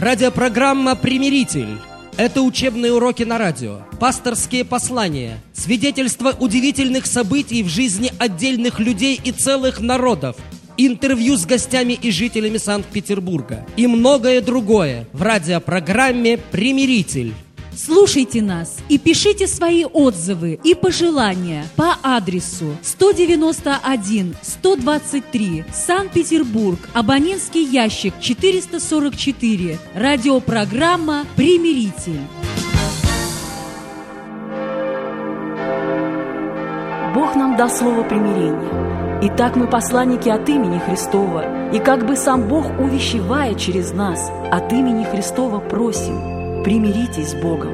Радиопрограмма «Примиритель». Это учебные уроки на радио, пасторские послания, свидетельства удивительных событий в жизни отдельных людей и целых народов, интервью с гостями и жителями Санкт-Петербурга и многое другое в радиопрограмме «Примиритель». Слушайте нас и пишите свои отзывы и пожелания по адресу 191-123, Санкт-Петербург, абонентский ящик 444, радиопрограмма «Примиритель». Бог нам дал слово примирения. Итак, мы посланники от имени Христова, и как бы сам Бог, увещевая через нас, от имени Христова просим: примиритесь с Богом.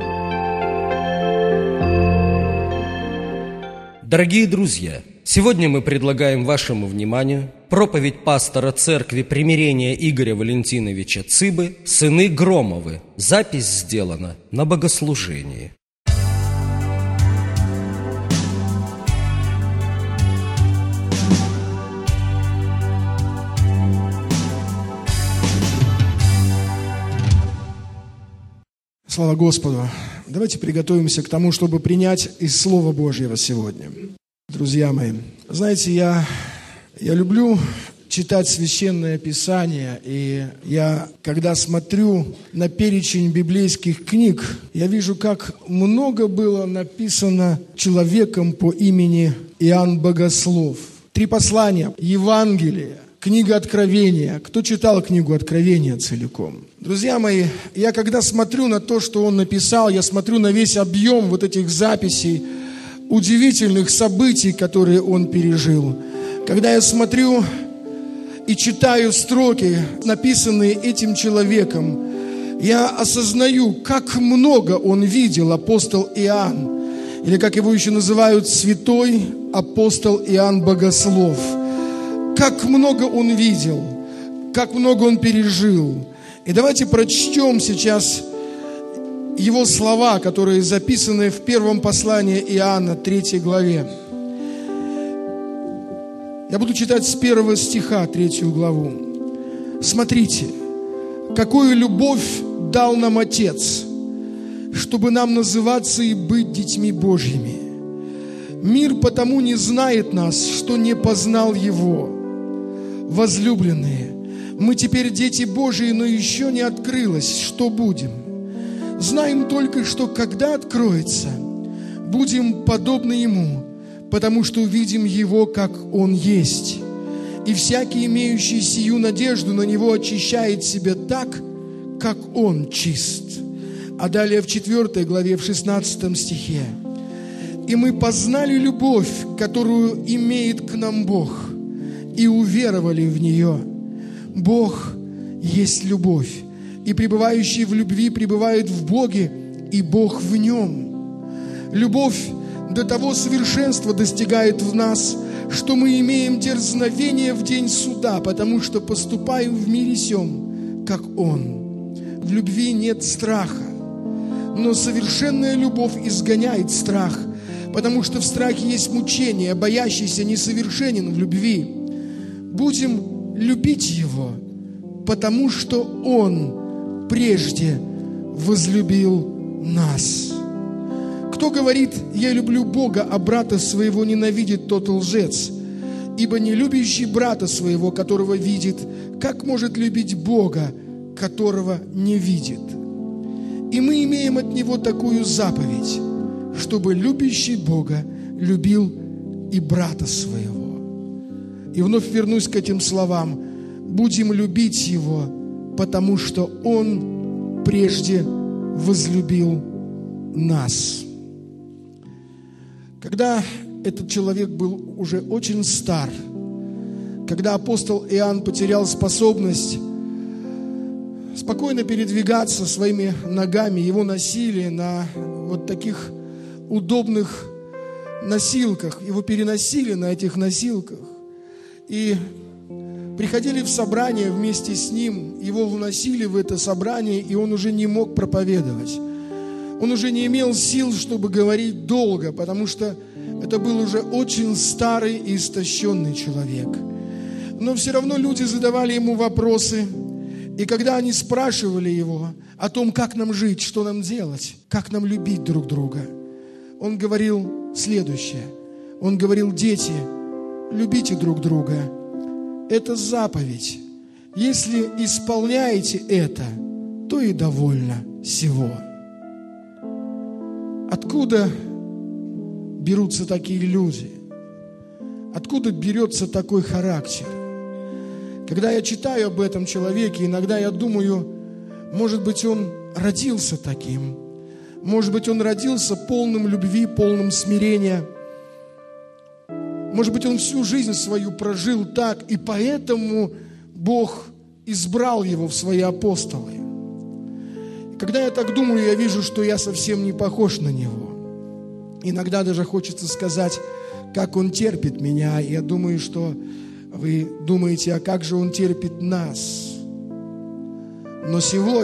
Дорогие друзья, сегодня мы предлагаем вашему вниманию проповедь пастора церкви примирения Игоря Валентиновича Цыбы «Сыны Громовы». Запись сделана на богослужении. Слава Господу! Давайте приготовимся к тому, чтобы принять из Слова Божьего сегодня. Друзья мои, знаете, я люблю читать Священное Писание, и когда смотрю на перечень библейских книг, я вижу, как много было написано человеком по имени Иоанн Богослов. 3 послания, Евангелие, книга Откровения. Кто читал книгу Откровения целиком? Друзья мои, я когда смотрю на то, что он написал, я смотрю на весь объем вот этих записей, удивительных событий, которые он пережил. Когда я смотрю и читаю строки, написанные этим человеком, я осознаю, как много он видел, апостол Иоанн, или как его еще называют, святой апостол Иоанн Богослов. Как много он видел, как много он пережил. И давайте прочтем сейчас его слова, которые записаны в первом послании Иоанна, 3 главе. Я буду читать с 1 стиха 3 главу. «Смотрите, какую любовь дал нам Отец, чтобы нам называться и быть детьми Божьими. Мир потому не знает нас, что не познал Его. Возлюбленные, мы теперь дети Божии, но еще не открылось, что будем. Знаем только, что когда откроется, будем подобны Ему, потому что увидим Его, как Он есть. И всякий, имеющий сию надежду на Него, очищает себя так, как Он чист». А далее в 4 главе, в 16 стихе. «И мы познали любовь, которую имеет к нам Бог, и уверовали в нее. Бог есть любовь, и пребывающий в любви пребывает в Боге, и Бог в нем. Любовь до того совершенства достигает в нас, что мы имеем дерзновение в день суда, потому что поступаем в мире сем, как Он. В любви нет страха, но совершенная любовь изгоняет страх, потому что в страхе есть мучение, боящийся несовершенен в любви. Будем любить Его, потому что Он прежде возлюбил нас. Кто говорит: я люблю Бога, а брата своего ненавидит, тот лжец. Ибо не любящий брата своего, которого видит, как может любить Бога, которого не видит? И мы имеем от Него такую заповедь, чтобы любящий Бога любил и брата своего». И вновь вернусь к этим словам. Будем любить Его, потому что Он прежде возлюбил нас. Когда этот человек был уже очень стар, когда апостол Иоанн потерял способность спокойно передвигаться своими ногами, его носили на вот таких удобных носилках, его переносили на этих носилках. И приходили в собрание вместе с ним, его вносили в это собрание, и он уже не мог проповедовать. Он уже не имел сил, чтобы говорить долго, потому что это был уже очень старый и истощенный человек. Но все равно люди задавали ему вопросы, И когда они спрашивали его о том, как нам жить, что нам делать, как нам любить друг друга, он говорил следующее. Он говорил: дети, любите друг друга. Это заповедь. Если исполняете это, то и довольно всего. Откуда берутся такие люди? Откуда берется такой характер? Когда я читаю об этом человеке, иногда я думаю, может быть, он родился таким. Может быть, он родился полным любви, полным смирения. Может быть, он всю жизнь свою прожил так, и поэтому Бог избрал его в свои апостолы. И когда я так думаю, я вижу, что я совсем не похож на него. Иногда даже хочется сказать, как он терпит меня. Я думаю, что вы думаете, а как же он терпит нас? Но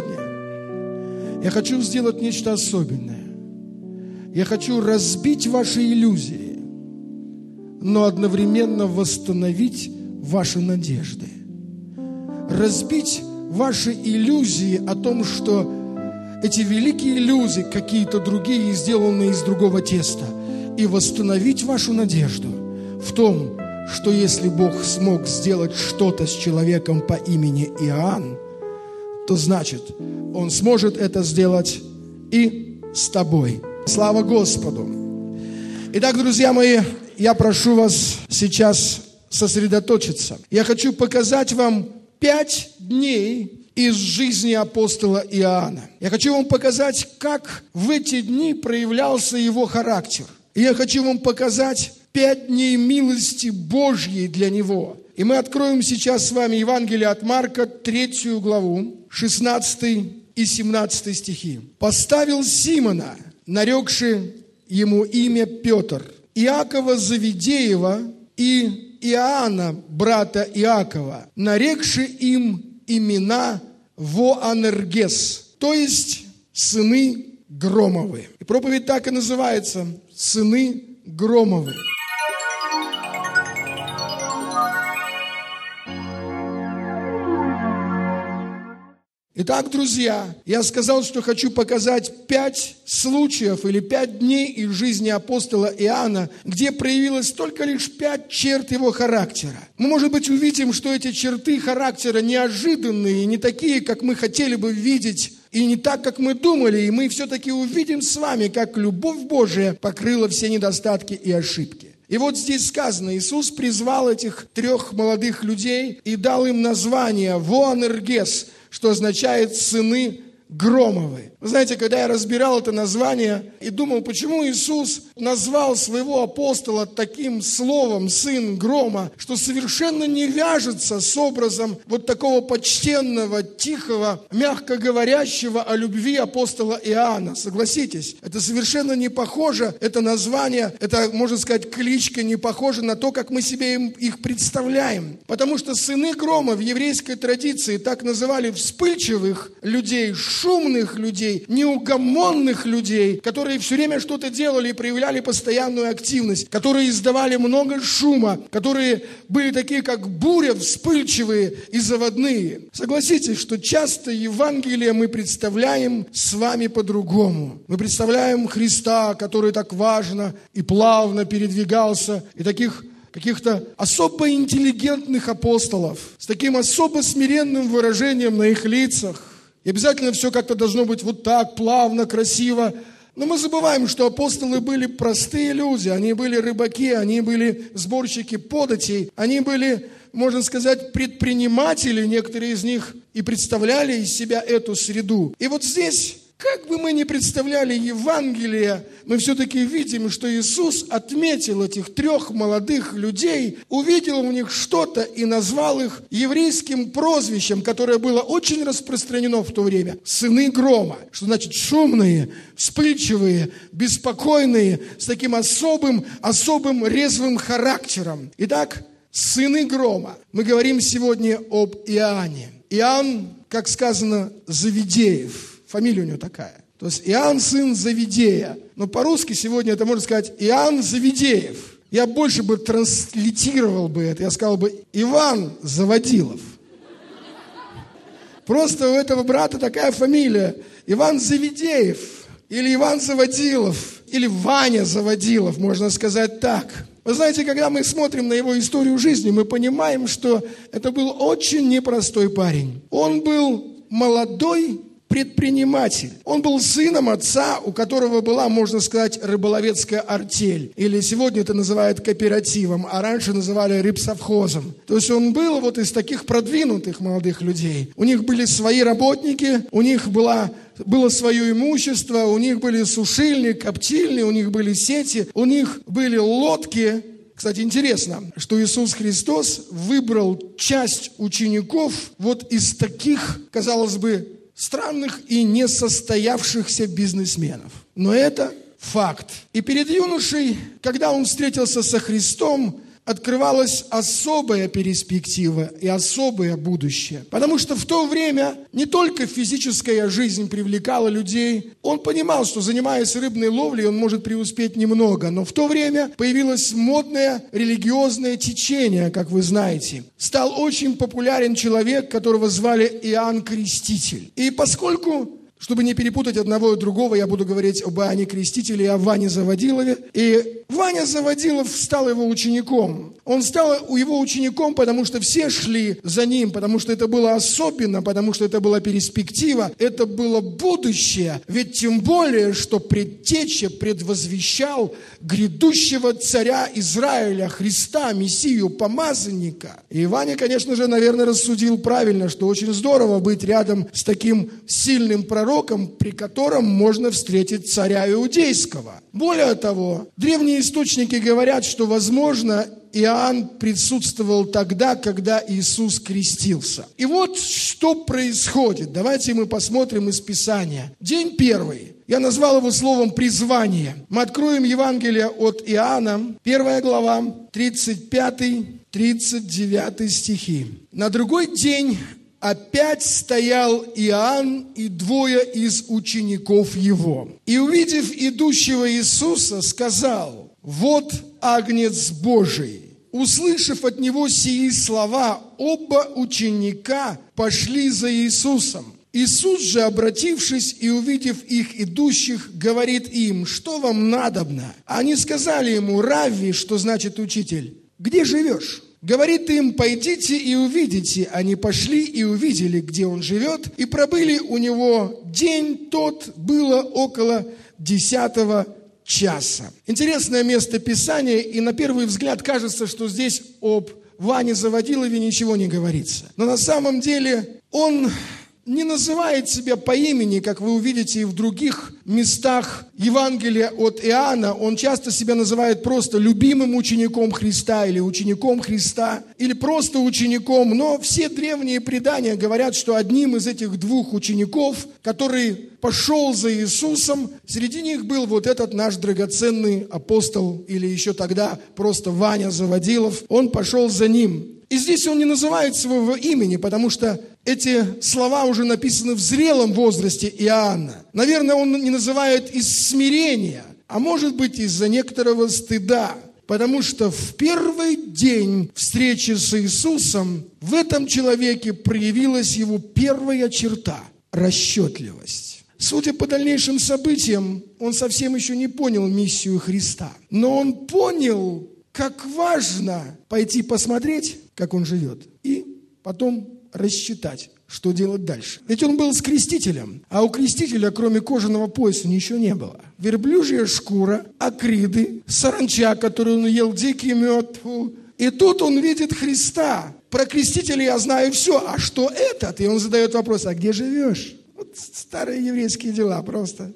сегодня я хочу сделать нечто особенное. Я хочу разбить ваши иллюзии, но одновременно восстановить ваши надежды. Разбить ваши иллюзии о том, что эти великие иллюзии какие-то другие, сделанные из другого теста, и восстановить вашу надежду в том, что если Бог смог сделать что-то с человеком по имени Иоанн, то значит, Он сможет это сделать и с тобой. Слава Господу! Итак, друзья мои, я прошу вас сейчас сосредоточиться. Я хочу показать вам 5 дней из жизни апостола Иоанна. Я хочу вам показать, как в эти дни проявлялся его характер. И я хочу вам показать 5 дней милости Божьей для него. И мы откроем сейчас с вами Евангелие от Марка, 3 главу, 16 и 17 стихи. «Поставил Симона, нарекши ему имя Петр, Иакова Завидеева и Иоанна, брата Иакова, нарекши им имена Воанергес, то есть сыны Громовы». И проповедь так и называется – «Сыны Громовы». Итак, друзья, я сказал, что хочу показать 5 случаев или 5 дней из жизни апостола Иоанна, где проявилось только лишь 5 черт его характера. Мы, может быть, увидим, что эти черты характера неожиданные, не такие, как мы хотели бы видеть, и не так, как мы думали, и мы все-таки увидим с вами, как любовь Божия покрыла все недостатки и ошибки. И вот здесь сказано, Иисус призвал этих 3 молодых людей и дал им название «Воанергес», что означает «сыны Громовы». Вы знаете, когда я разбирал это название и думал, почему Иисус назвал своего апостола таким словом «сын Грома», что совершенно не вяжется с образом вот такого почтенного, тихого, мягко говорящего о любви апостола Иоанна. Согласитесь, это совершенно не похоже, это название, это, можно сказать, кличка не похожа на то, как мы себе их представляем. Потому что сыны Грома в еврейской традиции так называли вспыльчивых людей, шумных людей, неугомонных людей, которые все время что-то делали и проявляли постоянную активность, которые издавали много шума, которые были такие, как буря, вспыльчивые и заводные. Согласитесь, что часто Евангелие мы представляем с вами по-другому. Мы представляем Христа, который так важно и плавно передвигался, и таких каких-то особо интеллигентных апостолов с таким особо смиренным выражением на их лицах. И обязательно все как-то должно быть вот так, плавно, красиво. Но мы забываем, что апостолы были простые люди. Они были рыбаки, они были сборщики податей. Они были, можно сказать, предприниматели, некоторые из них, и представляли из себя эту среду. И вот здесь, как бы мы ни представляли Евангелие, мы все-таки видим, что Иисус отметил этих 3 молодых людей, увидел в них что-то и назвал их еврейским прозвищем, которое было очень распространено в то время. «Сыны Грома», что значит шумные, вспыльчивые, беспокойные, с таким особым резвым характером. Итак, «Сыны Грома». Мы говорим сегодня об Иоанне. Иоанн, как сказано, Завидеев. Фамилия у него такая. То есть Иоанн, сын Завидея. Но по-русски сегодня это можно сказать Иоанн Завидеев. Я больше бы транслитировал бы это. Я сказал бы Иван Заводилов. Просто у этого брата такая фамилия. Иван Завидеев, или Иван Заводилов, или Ваня Заводилов, можно сказать так. Вы знаете, когда мы смотрим на его историю жизни, мы понимаем, что это был очень непростой парень. Он был молодой предприниматель. Он был сыном отца, у которого была, можно сказать, рыболовецкая артель. Или сегодня это называют кооперативом, а раньше называли рыбсовхозом. То есть он был вот из таких продвинутых молодых людей. У них были свои работники, у них было свое имущество, у них были сушильни, коптильни, у них были сети, у них были лодки. Кстати, интересно, что Иисус Христос выбрал часть учеников вот из таких, казалось бы, странных и несостоявшихся бизнесменов. Но это факт. И перед юношей, когда он встретился со Христом, открывалась особая перспектива и особое будущее. Потому что в то время не только физическая жизнь привлекала людей. Он понимал, что, занимаясь рыбной ловлей, он может преуспеть немного. Но в то время появилось модное религиозное течение, как вы знаете. Стал очень популярен человек, которого звали Иоанн Креститель. И поскольку... Чтобы не перепутать одного и другого, я буду говорить об Иоанне Крестителе и о Ване Заводилове. И Ваня Заводилов стал его учеником. Он стал его учеником, потому что все шли за ним, потому что это было особенно, потому что это была перспектива, это было будущее. Ведь тем более, что предтеча предвозвещал грядущего царя Израиля, Христа, Мессию, помазанника. И Ваня, конечно же, наверное, рассудил правильно, что очень здорово быть рядом с таким сильным пророком, при котором можно встретить царя Иудейского. Более того, древние источники говорят, что, возможно, Иоанн присутствовал тогда, когда Иисус крестился. И вот что происходит. Давайте мы посмотрим из Писания. День первый. Я назвал его словом «призвание». Мы откроем Евангелие от Иоанна, 1 глава, 35-39 стихи. На другой день опять стоял Иоанн и двое из учеников его. И, увидев идущего Иисуса, сказал: «Вот Агнец Божий». Услышав от него сии слова, оба ученика пошли за Иисусом. Иисус же, обратившись и увидев их идущих, говорит им: «Что вам надобно?» Они сказали ему: «Равви», что значит учитель, «где живешь?» Говорит им: «Пойдите и увидите». Они пошли и увидели, где он живет, и пробыли у него день тот, было около 10 часа. Интересное место Писания, и на первый взгляд кажется, что здесь об Ване Заводилове ничего не говорится. Но на самом деле он не называет себя по имени, как вы увидите и в других местах Евангелия от Иоанна. Он часто себя называет просто любимым учеником Христа или учеником Христа, или просто учеником. Но все древние предания говорят, что одним из этих двух учеников, который пошел за Иисусом, среди них был вот этот наш драгоценный апостол, или еще тогда просто Ваня Заводилов. Он пошел за ним. И здесь он не называет своего имени, потому что эти слова уже написаны в зрелом возрасте Иоанна. Наверное, он не называет из смирения, а может быть из-за некоторого стыда. Потому что в первый день встречи с Иисусом в этом человеке проявилась его первая черта – расчетливость. Судя по дальнейшим событиям, он совсем еще не понял миссию Христа. Но он понял, как важно пойти посмотреть, как он живет, и потом рассчитать, что делать дальше. Ведь он был с крестителем, а у крестителя, кроме кожаного пояса, ничего не было. Верблюжья шкура, акриды, саранча, которую он ел, дикий мед. И тут он видит Христа. Про крестителя я знаю все. А что этот? И он задает вопрос: а где живешь? Вот старые еврейские дела просто.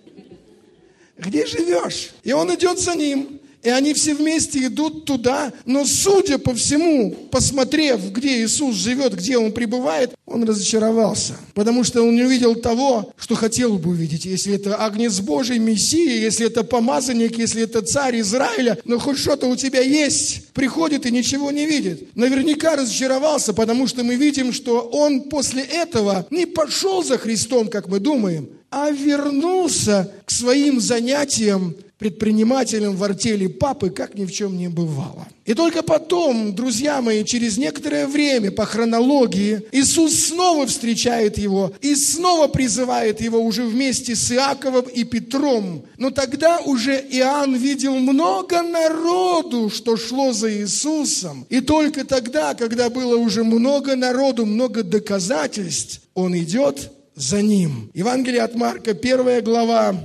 Где живешь? И он идет за ним. И они все вместе идут туда, но, судя по всему, посмотрев, где Иисус живет, где Он пребывает, он разочаровался, потому что он не увидел того, что хотел бы увидеть. Если это Агнец Божий, Мессия, если это помазанник, если это царь Израиля, но хоть что-то у тебя есть, приходит и ничего не видит. Наверняка разочаровался, потому что мы видим, что он после этого не пошел за Христом, как мы думаем, а вернулся к своим занятиям предпринимателем в артели папы, как ни в чем не бывало. И только потом, друзья мои, через некоторое время по хронологии Иисус снова встречает его и снова призывает его уже вместе с Иаковом и Петром. Но тогда уже Иоанн видел много народу, что шло за Иисусом. И только тогда, когда было уже много народу, много доказательств, он идет за ним. Евангелие от Марка, 1 глава,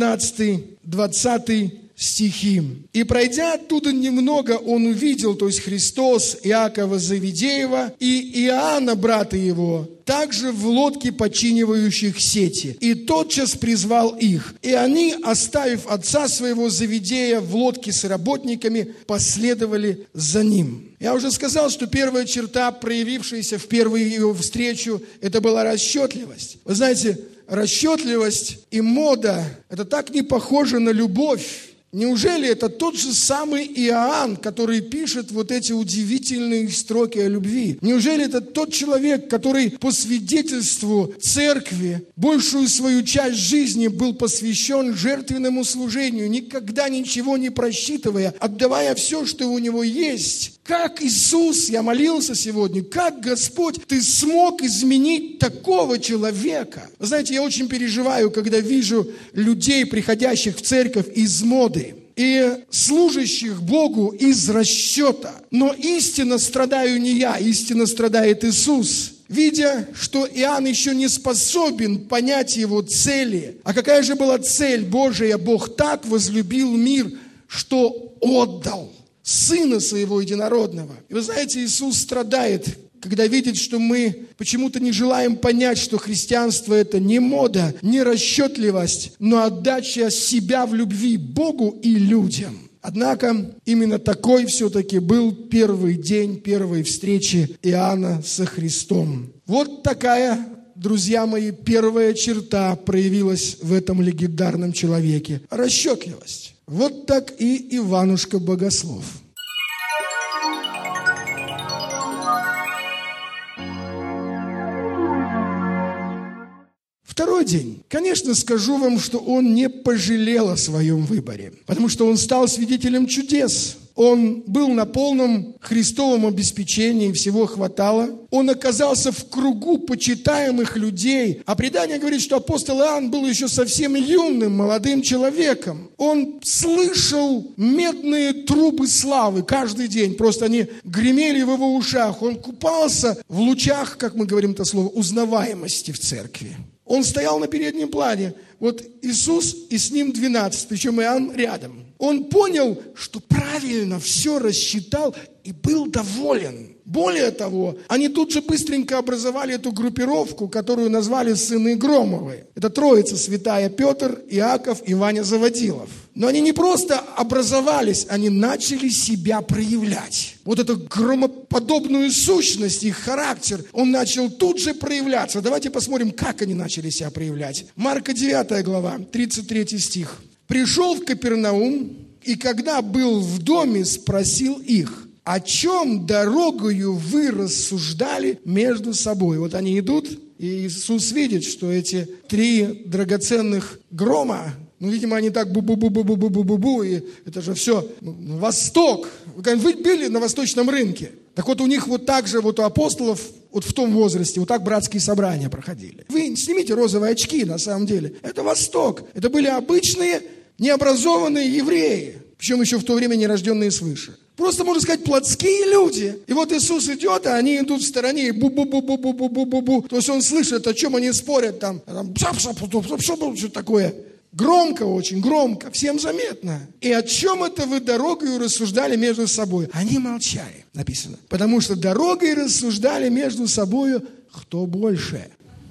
19-20 стихи. «И пройдя оттуда немного, он увидел, то есть Христос, Иакова Завидеева и Иоанна, брата его, также в лодке починивающих сети. И тотчас призвал их. И они, оставив отца своего Завидея в лодке с работниками, последовали за ним». Я уже сказал, что первая черта, проявившаяся в первую его встречу, это была расчетливость. Вы знаете, расчетливость и мода – это так не похоже на любовь. Неужели это тот же самый Иоанн, который пишет вот эти удивительные строки о любви? Неужели это тот человек, который по свидетельству церкви большую свою часть жизни был посвящен жертвенному служению, никогда ничего не просчитывая, отдавая все, что у него есть? Как Иисус, я молился сегодня, как Господь, Ты смог изменить такого человека? Вы знаете, я очень переживаю, когда вижу людей, приходящих в церковь из моды и служащих Богу из расчета. Но истинно страдаю не я, истинно страдает Иисус. Видя, что Иоанн еще не способен понять его цели. А какая же была цель Божия? Бог так возлюбил мир, что отдал Сына Своего Единородного. И вы знаете, Иисус страдает, когда видит, что мы почему-то не желаем понять, что христианство – это не мода, не расчетливость, но отдача себя в любви Богу и людям. Однако именно такой все-таки был первый день первой встречи Иоанна со Христом. Вот такая, друзья мои, первая черта проявилась в этом легендарном человеке – расчетливость. Вот так и Иванушка Богослов. Второй день. Конечно, скажу вам, что он не пожалел о своем выборе, потому что он стал свидетелем чудес. Он был на полном Христовом обеспечении, всего хватало. Он оказался в кругу почитаемых людей. А предание говорит, что апостол Иоанн был еще совсем юным, молодым человеком. Он слышал медные трубы славы каждый день. Просто они гремели в его ушах. Он купался в лучах, как мы говорим это слово, узнаваемости в церкви. Он стоял на переднем плане. Вот Иисус и с ним 12, причем Иоанн рядом. Он понял, что правильно все рассчитал и был доволен. Более того, они тут же быстренько образовали эту группировку, которую назвали «Сыны Громовы». Это троица святая: Петр, Иаков и Ваня Заводилов. Но они не просто образовались, они начали себя проявлять. Вот эту громоподобную сущность, их характер, он начал тут же проявляться. Давайте посмотрим, как они начали себя проявлять. Марка 9 глава, 33 стих. «Пришел в Капернаум, и когда был в доме, спросил их: о чем дорогою вы рассуждали между собой?» Вот они идут, и Иисус видит, что эти 3 драгоценных грома, видимо, они так бу-бу-бу-бу-бу-бу-бу-бу, и это же все Восток. Вы были на восточном рынке? Так вот у них вот так же, вот у апостолов, вот в том возрасте, вот так братские собрания проходили. Вы снимите розовые очки, на самом деле. Это Восток. Это были обычные, необразованные евреи. Причем еще в то время не рожденные свыше. Просто, можно сказать, плотские люди. И вот Иисус идет, а они идут в стороне, и бу-бу-бу-бу-бу-бу-бу-бу. То есть он слышит, о чем они спорят, там что такое. Громко очень, громко, всем заметно. И о чем это вы дорогою рассуждали между собой? Они молчали, написано. Потому что дорогой рассуждали между собою, кто больше.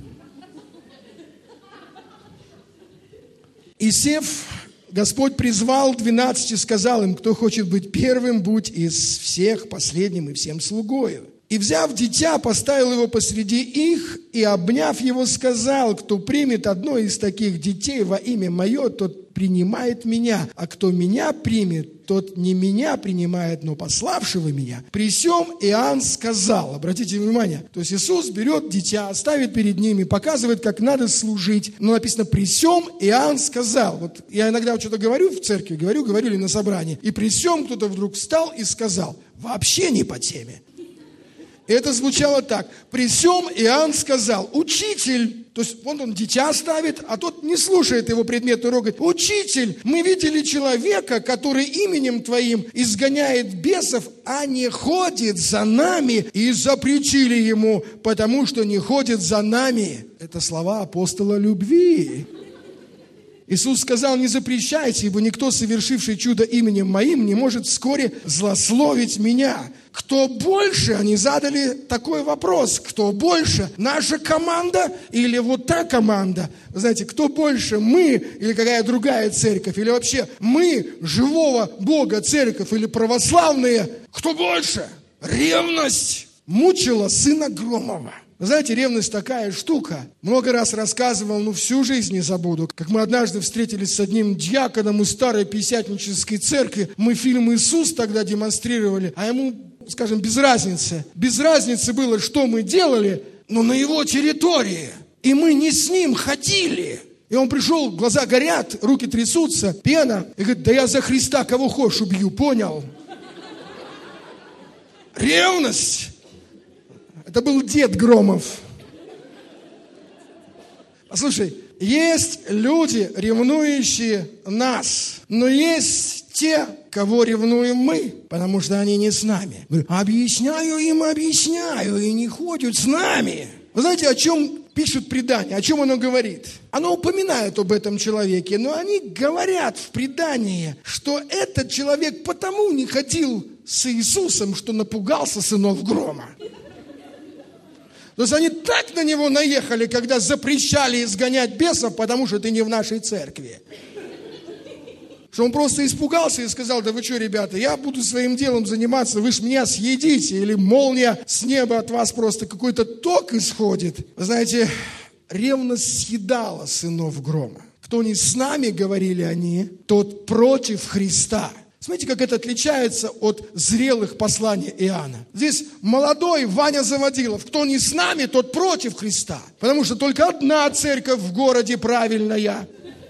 И сев, Господь призвал 12 и сказал им: кто хочет быть первым, будь из всех последним и всем слугою. И, взяв дитя, поставил его посреди их, и, обняв его, сказал: кто примет одно из таких детей во имя мое, тот принимает меня, а кто меня примет, тот не меня принимает, но пославшего меня. При сем Иоанн сказал, обратите внимание, то есть Иисус берет дитя, ставит перед ними, показывает, как надо служить. Но написано: при сем Иоанн сказал. Вот я иногда что-то говорю в церкви, говорили на собрании, и при сем кто-то вдруг встал и сказал, вообще не по теме. И это звучало так: при сем Иоанн сказал: учитель, то есть вот он дитя ставит, а тот не слушает его предметный урок, говорит: учитель, мы видели человека, который именем твоим изгоняет бесов, а не ходит за нами, и запретили ему, потому что не ходит за нами. Это слова апостола любви. Иисус сказал: не запрещайте, ибо никто, совершивший чудо именем моим, не может вскоре злословить меня. Кто больше? Они задали такой вопрос. Кто больше? Наша команда или вот та команда? Вы знаете, кто больше? Мы или какая другая церковь? Или вообще мы, живого Бога, церковь или православные? Кто больше? Ревность мучила сына Громова. Вы знаете, ревность такая штука. Много раз рассказывал, всю жизнь не забуду. Как мы однажды встретились с одним диаконом из старой пятидесятнической церкви. Мы фильм «Иисус» тогда демонстрировали, а ему, скажем, без разницы. Без разницы было, что мы делали, но на его территории. И мы не с ним ходили. И он пришел, глаза горят, руки трясутся, пена. И говорит: да я за Христа кого хочешь убью, понял? Ревность. Это был дед Громов. Послушай, есть люди, ревнующие нас, но есть те, кого ревнуем мы, потому что они не с нами. Объясняю, и не ходят с нами. Вы знаете, о чем пишут предания, о чем оно говорит? Оно упоминает об этом человеке, но они говорят в предании, что этот человек потому не ходил с Иисусом, что напугался сынов грома. То есть они так на него наехали, когда запрещали изгонять бесов, потому что ты не в нашей церкви. Что он просто испугался и сказал: да вы что, ребята, я буду своим делом заниматься, вы ж меня съедите, или молния с неба от вас просто какой-то ток исходит. Вы знаете, ревность съедала сынов грома. Кто не с нами, говорили они, тот против Христа. Смотрите, как это отличается от зрелых посланий Иоанна. Здесь молодой Ваня Заводилов. Кто не с нами, тот против Христа. Потому что только одна церковь в городе правильная.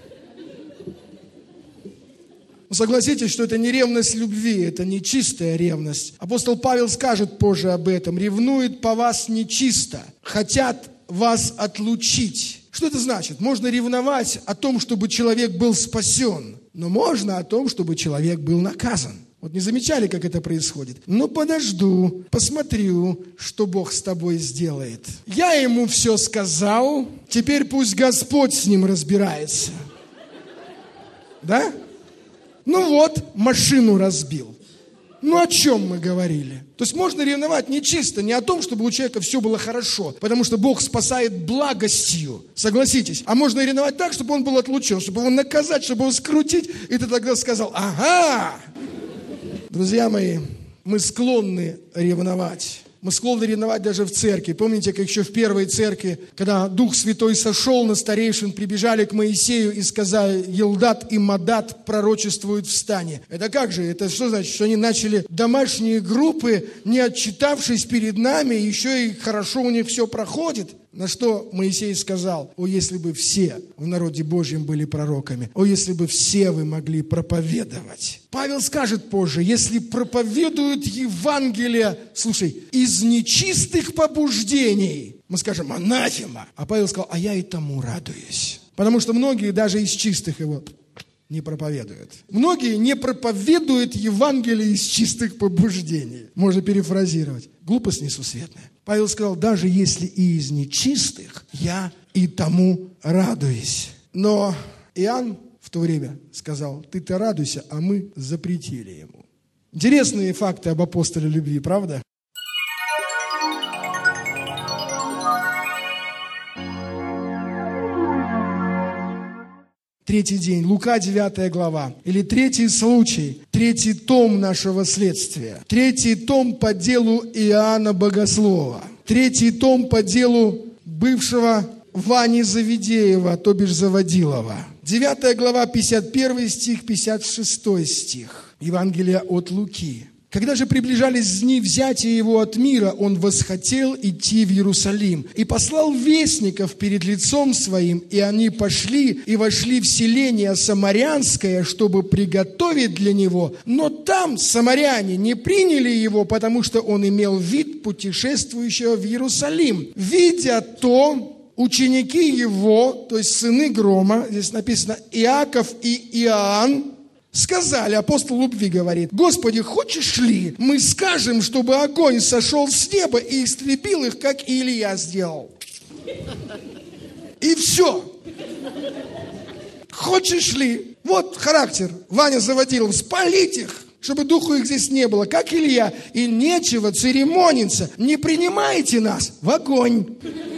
Согласитесь, что это не ревность любви, это не чистая ревность. Апостол Павел скажет позже об этом. Ревнует по вас нечисто, хотят вас отлучить. Что это значит? Можно ревновать о том, чтобы человек был спасен, но можно о том, чтобы человек был наказан. Вот не замечали, как это происходит? Подожду, посмотрю, что Бог с тобой сделает. Я ему все сказал, теперь пусть Господь с ним разбирается. Да? Машину разбил. О чем мы говорили? То есть можно ревновать нечисто, не о том, чтобы у человека все было хорошо, потому что Бог спасает благостью, согласитесь. А можно ревновать так, чтобы он был отлучен, чтобы его наказать, чтобы его скрутить, и ты тогда сказал: ага. Друзья мои, мы склонны ревновать. Мы склонны ревновать даже в церкви. Помните, как еще в первой церкви, когда Дух Святой сошел на старейшин, прибежали к Моисею и сказали: Елдат и Мадат пророчествуют в стане. Это как же? Это что значит? Что они начали домашние группы, не отчитавшись перед нами, еще и хорошо у них все проходит. На что Моисей сказал: о, если бы все в народе Божьем были пророками, о, если бы все вы могли проповедовать. Павел скажет позже: если проповедуют Евангелие, слушай, из нечистых побуждений, мы скажем: анафема. А Павел сказал: а я и тому радуюсь. Потому что многие даже из чистых его не проповедуют. Многие не проповедуют Евангелие из чистых побуждений. Можно перефразировать. Глупость несусветная. Павел сказал: даже если и из нечистых, я и тому радуюсь. Но Иоанн в то время сказал: ты-то радуйся, а мы запретили ему. Интересные факты об апостоле любви, правда? третий день. Лука, 9 глава. Или третий случай, третий том нашего следствия. Третий том по делу Иоанна Богослова. Третий том по делу бывшего Вани Завидеева, то бишь Заводилова. 9 глава, 51 стих, 56 стих. Евангелие от Луки. Когда же приближались дни взятия его от мира, он восхотел идти в Иерусалим и послал вестников перед лицом своим, и они пошли и вошли в селение Самарянское, чтобы приготовить для него. Но там самаряне не приняли его, потому что он имел вид путешествующего в Иерусалим. Видя то, ученики его, то есть сыны грома, здесь написано Иаков и Иоанн, сказали, апостол любви говорит: Господи, хочешь ли, мы скажем, чтобы огонь сошел с неба и истребил их, как Илия сделал? И все. Хочешь ли? Вот характер Ваня Заводилов: спалить их, чтобы духу их здесь не было, как Илья. И нечего церемониться. Не принимайте нас в огонь.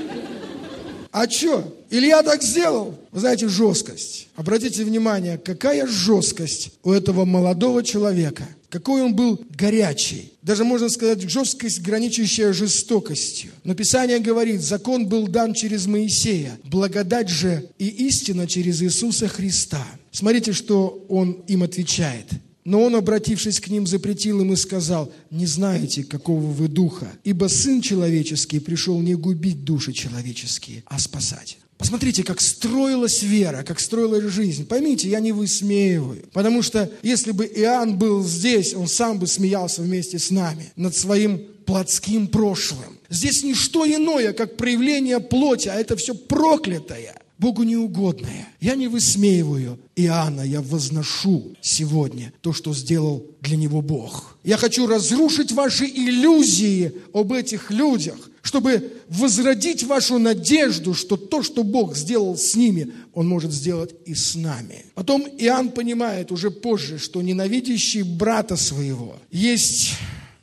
А что? Илья так сделал. Вы знаете, жесткость. Обратите внимание, какая жесткость у этого молодого человека. Какой он был горячий. Даже можно сказать, жесткость, граничащая жестокостью. Но Писание говорит, закон был дан через Моисея, благодать же и истина через Иисуса Христа. Смотрите, что он им отвечает. Но он, обратившись к ним, запретил им и сказал: не знаете, какого вы духа, ибо Сын Человеческий пришел не губить души человеческие, а спасать. Посмотрите, как строилась вера, как строилась жизнь. Поймите, я не высмеиваю. Потому что если бы Иоанн был здесь, он сам бы смеялся вместе с нами над своим плотским прошлым. Здесь не что иное, как проявление плоти, а это все проклятое, Богу неугодное. Я не высмеиваю Иоанна, я возношу сегодня то, что сделал для него Бог. Я хочу разрушить ваши иллюзии об этих людях, чтобы возродить вашу надежду, что то, что Бог сделал с ними, Он может сделать и с нами. Потом Иоанн понимает уже позже, что ненавидящий брата своего есть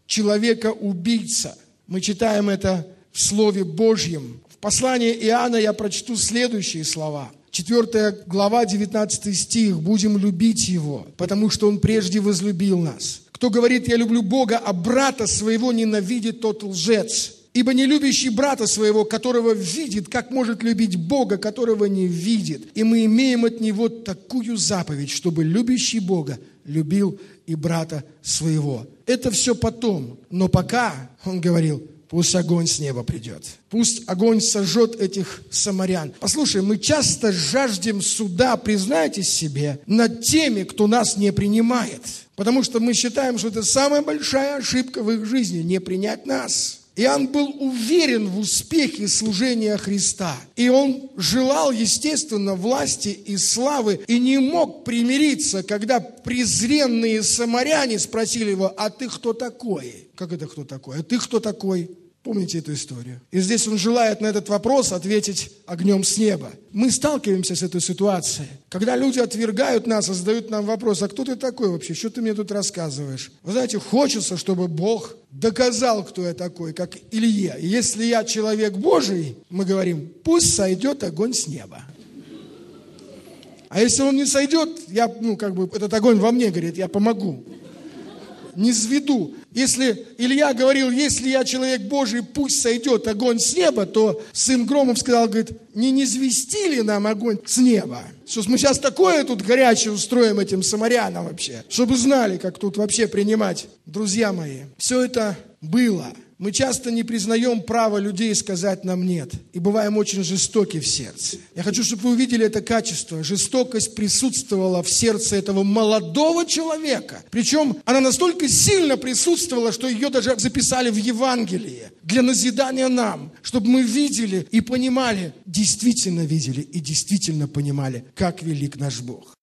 человека-убийца. Мы читаем это в Слове Божьем. В послании Иоанна я прочту следующие слова. 4 глава, 19 стих. «Будем любить Его, потому что Он прежде возлюбил нас. Кто говорит, я люблю Бога, а брата своего ненавидит, тот лжец. Ибо не любящий брата своего, которого видит, как может любить Бога, которого не видит? И мы имеем от Него такую заповедь, чтобы любящий Бога любил и брата своего». Это все потом. Но пока, он говорил, пусть огонь с неба придет. Пусть огонь сожжет этих самарян. Послушай, мы часто жаждем суда, признайтесь себе, над теми, кто нас не принимает. Потому что мы считаем, что это самая большая ошибка в их жизни – не принять нас. Иоанн был уверен в успехе служения Христа. И он желал, естественно, власти и славы, и не мог примириться, когда презренные самаряне спросили его: а ты кто такой? Как это кто такой? А ты кто такой? Помните эту историю? И здесь он желает на этот вопрос ответить огнем с неба. Мы сталкиваемся с этой ситуацией. Когда люди отвергают нас и задают нам вопрос: а кто ты такой вообще? Что ты мне тут рассказываешь? Вы знаете, хочется, чтобы Бог доказал, кто я такой, как Илья. И если я человек Божий, мы говорим: пусть сойдет огонь с неба. А если он не сойдет, этот огонь во мне горит, я помогу. Не сведу. Если Илья говорил: если я человек Божий, пусть сойдет огонь с неба, то сын Громов сказал, говорит: не низвестили нам огонь с неба. Что мы сейчас такое тут горячее устроим этим самарянам вообще, чтобы знали, как тут вообще принимать. Друзья мои, все это было. Мы часто не признаем права людей сказать нам «нет». И бываем очень жестоки в сердце. Я хочу, чтобы вы увидели это качество. Жестокость присутствовала в сердце этого молодого человека. Причем она настолько сильно присутствовала, что ее даже записали в Евангелие. Для назидания нам. Чтобы мы видели и понимали, действительно видели и действительно понимали, как велик наш Бог.